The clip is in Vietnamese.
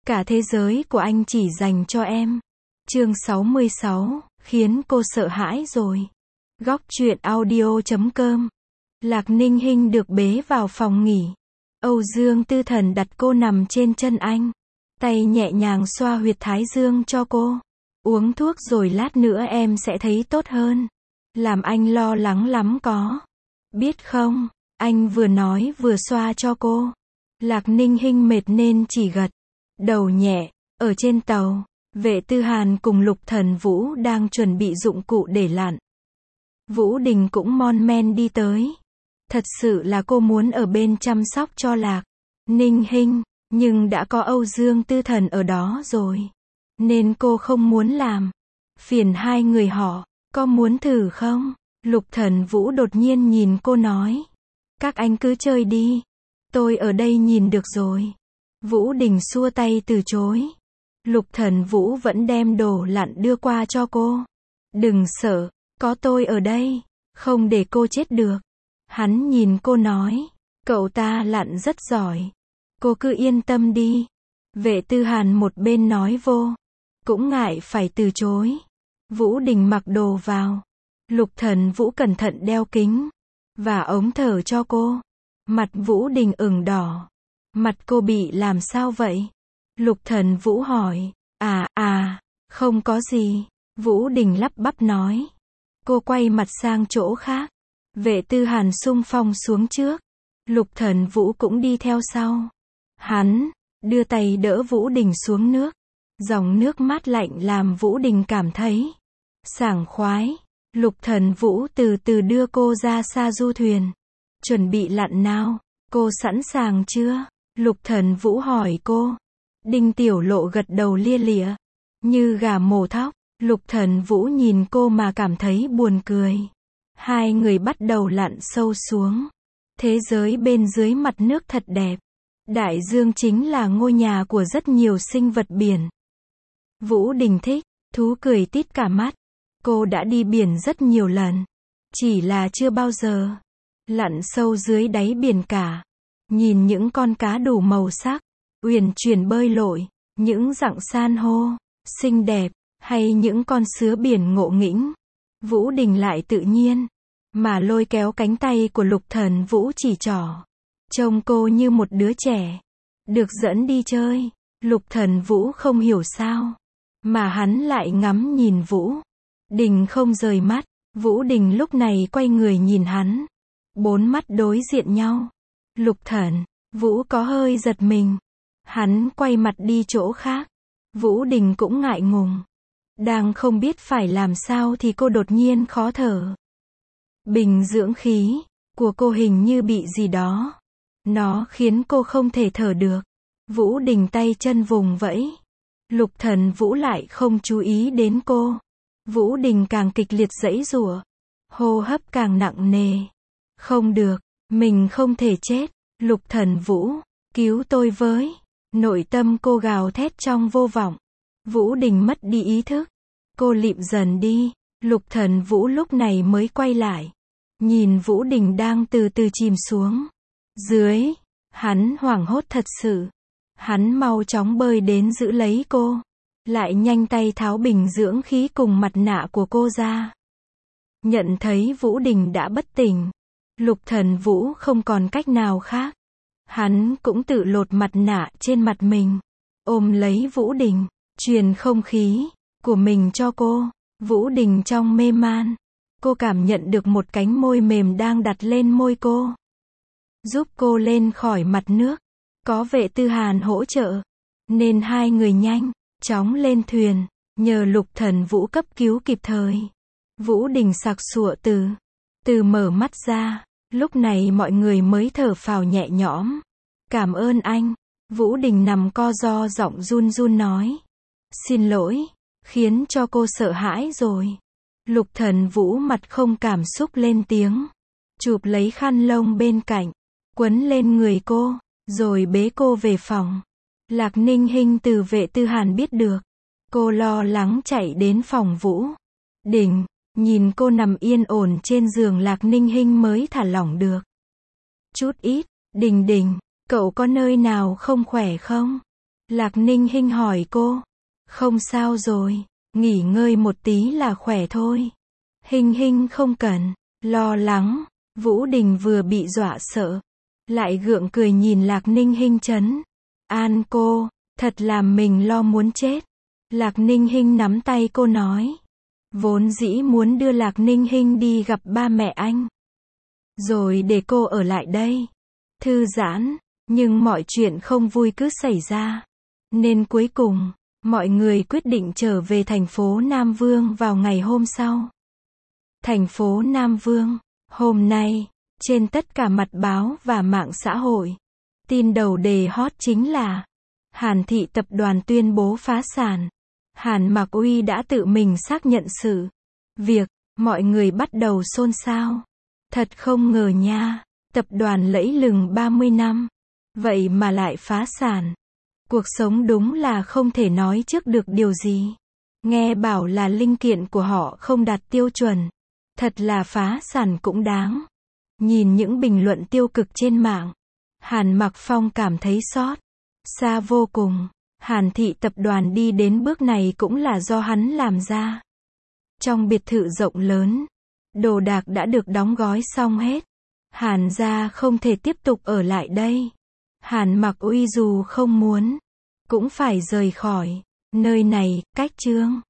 Cả thế giới của anh chỉ dành cho em. Chương 66, khiến cô sợ hãi rồi. Góc truyện audio.com. Lạc Ninh Hinh được bế vào phòng nghỉ. Âu Dương Tư Thần đặt cô nằm trên chân anh. Tay nhẹ nhàng xoa huyệt thái dương cho cô. Uống thuốc rồi lát nữa em sẽ thấy tốt hơn. Làm anh lo lắng lắm có. Biết không, anh vừa nói vừa xoa cho cô. Lạc Ninh Hinh mệt nên chỉ gật đầu nhẹ. Ở trên tàu, Vệ Tư Hàn cùng Lục Thần Vũ đang chuẩn bị dụng cụ để lặn. Vũ Đình cũng mon men đi tới. Thật sự là cô muốn ở bên chăm sóc cho Lạc Ninh Hinh, nhưng đã có Âu Dương Tư Thần ở đó rồi, nên cô không muốn làm phiền hai người họ. Có muốn thử không? Lục Thần Vũ đột nhiên nhìn cô nói. Các anh cứ chơi đi. Tôi ở đây nhìn được rồi. Vũ Đình xua tay từ chối. Lục Thần Vũ vẫn đem đồ lặn đưa qua cho cô. Đừng sợ, có tôi ở đây, không để cô chết được. Hắn nhìn cô nói, cậu ta lặn rất giỏi. Cô cứ yên tâm đi. Vệ Tư Hàn một bên nói vô, cũng ngại phải từ chối. Vũ Đình mặc đồ vào. Lục Thần Vũ cẩn thận đeo kính và ống thở cho cô. Mặt Vũ Đình ửng đỏ. Mặt cô bị làm sao vậy? Lục Thần Vũ hỏi. Không có gì. Vũ Đình lắp bắp nói. Cô quay mặt sang chỗ khác. Vệ Tư Hàn xung phong xuống trước. Lục Thần Vũ cũng đi theo sau. Hắn đưa tay đỡ Vũ Đình xuống nước. Dòng nước mát lạnh làm Vũ Đình cảm thấy sảng khoái. Lục Thần Vũ từ từ đưa cô ra xa du thuyền. Chuẩn bị lặn nào? Cô sẵn sàng chưa? Lục Thần Vũ hỏi cô. Đinh Tiểu Lộ gật đầu lia lịa, như gà mổ thóc. Lục Thần Vũ nhìn cô mà cảm thấy buồn cười. Hai người bắt đầu lặn sâu xuống. Thế giới bên dưới mặt nước thật đẹp. Đại dương chính là ngôi nhà của rất nhiều sinh vật biển. Vũ Đình thích, thú cười tít cả mắt. Cô đã đi biển rất nhiều lần, chỉ là chưa bao giờ lặn sâu dưới đáy biển cả. Nhìn những con cá đủ màu sắc, uyển chuyển bơi lội, những dặng san hô xinh đẹp, hay những con sứa biển ngộ nghĩnh. Vũ Đình lại tự nhiên mà lôi kéo cánh tay của Lục Thần Vũ chỉ trỏ. Trông cô như một đứa trẻ được dẫn đi chơi. Lục Thần Vũ không hiểu sao mà hắn lại ngắm nhìn Vũ Đình không rời mắt. Vũ Đình lúc này quay người nhìn hắn. Bốn mắt đối diện nhau. Lục Thần Vũ có hơi giật mình. Hắn quay mặt đi chỗ khác. Vũ Đình cũng ngại ngùng. Đang không biết phải làm sao thì cô đột nhiên khó thở. Bình dưỡng khí của cô hình như bị gì đó. Nó khiến cô không thể thở được. Vũ Đình tay chân vùng vẫy. Lục Thần Vũ lại không chú ý đến cô. Vũ Đình càng kịch liệt giãy giụa. Hô hấp càng nặng nề. Không được, mình không thể chết. Lục Thần Vũ, cứu tôi với. Nội tâm cô gào thét trong vô vọng. Vũ Đình mất đi ý thức. Cô lịm dần đi. Lục Thần Vũ lúc này mới quay lại. Nhìn Vũ Đình đang từ từ chìm xuống dưới. Hắn hoảng hốt thật sự. Hắn mau chóng bơi đến giữ lấy cô. Lại nhanh tay tháo bình dưỡng khí cùng mặt nạ của cô ra. Nhận thấy Vũ Đình đã bất tỉnh. Lục Thần Vũ không còn cách nào khác. Hắn cũng tự lột mặt nạ trên mặt mình. Ôm lấy Vũ Đình. Truyền không khí của mình cho cô. Vũ Đình trong mê man. Cô cảm nhận được một cánh môi mềm đang đặt lên môi cô. Giúp cô lên khỏi mặt nước. Có Vệ Tư Hàn hỗ trợ, nên hai người nhanh chóng lên thuyền. Nhờ Lục Thần Vũ cấp cứu kịp thời. Vũ Đình sặc sụa từ mở mắt ra. Lúc này mọi người mới thở phào nhẹ nhõm. Cảm ơn anh. Vũ Đình nằm co ro giọng run run nói. Xin lỗi, khiến cho cô sợ hãi rồi. Lục Thần Vũ mặt không cảm xúc lên tiếng. Chụp lấy khăn lông bên cạnh, quấn lên người cô, rồi bế cô về phòng. Lạc Ninh Hinh từ Vệ Tư Hàn biết được. Cô lo lắng chạy đến phòng Vũ Đình. Nhìn cô nằm yên ổn trên giường, Lạc Ninh Hinh mới thả lỏng được chút ít. Đình Đình, cậu có nơi nào không khỏe không? Lạc Ninh Hinh hỏi cô. Không sao rồi, nghỉ ngơi một tí là khỏe thôi. Hinh Hinh không cần lo lắng. Vũ Đình vừa bị dọa sợ, lại gượng cười nhìn Lạc Ninh Hinh trấn an cô, thật làm mình lo muốn chết. Lạc Ninh Hinh nắm tay cô nói. Vốn dĩ muốn đưa Lạc Ninh Hinh đi gặp ba mẹ anh, rồi để cô ở lại đây, thư giãn, nhưng mọi chuyện không vui cứ xảy ra. Nên cuối cùng, mọi người quyết định trở về thành phố Nam Vương vào ngày hôm sau. Thành phố Nam Vương, hôm nay, trên tất cả mặt báo và mạng xã hội, tin đầu đề hot chính là Hàn Thị tập đoàn tuyên bố phá sản. Hàn Mặc Uy đã tự mình xác nhận sự việc, mọi người bắt đầu xôn xao. Thật không ngờ nha, tập đoàn lẫy lừng 30 năm, vậy mà lại phá sản. Cuộc sống đúng là không thể nói trước được điều gì. Nghe bảo là linh kiện của họ không đạt tiêu chuẩn, thật là phá sản cũng đáng. Nhìn những bình luận tiêu cực trên mạng, Hàn Mặc Phong cảm thấy xót xa vô cùng. Hàn Thị tập đoàn đi đến bước này cũng là do hắn làm ra. Trong biệt thự rộng lớn, đồ đạc đã được đóng gói xong hết. Hàn gia không thể tiếp tục ở lại đây. Hàn Mặc Uy dù không muốn, cũng phải rời khỏi nơi này. Cách chương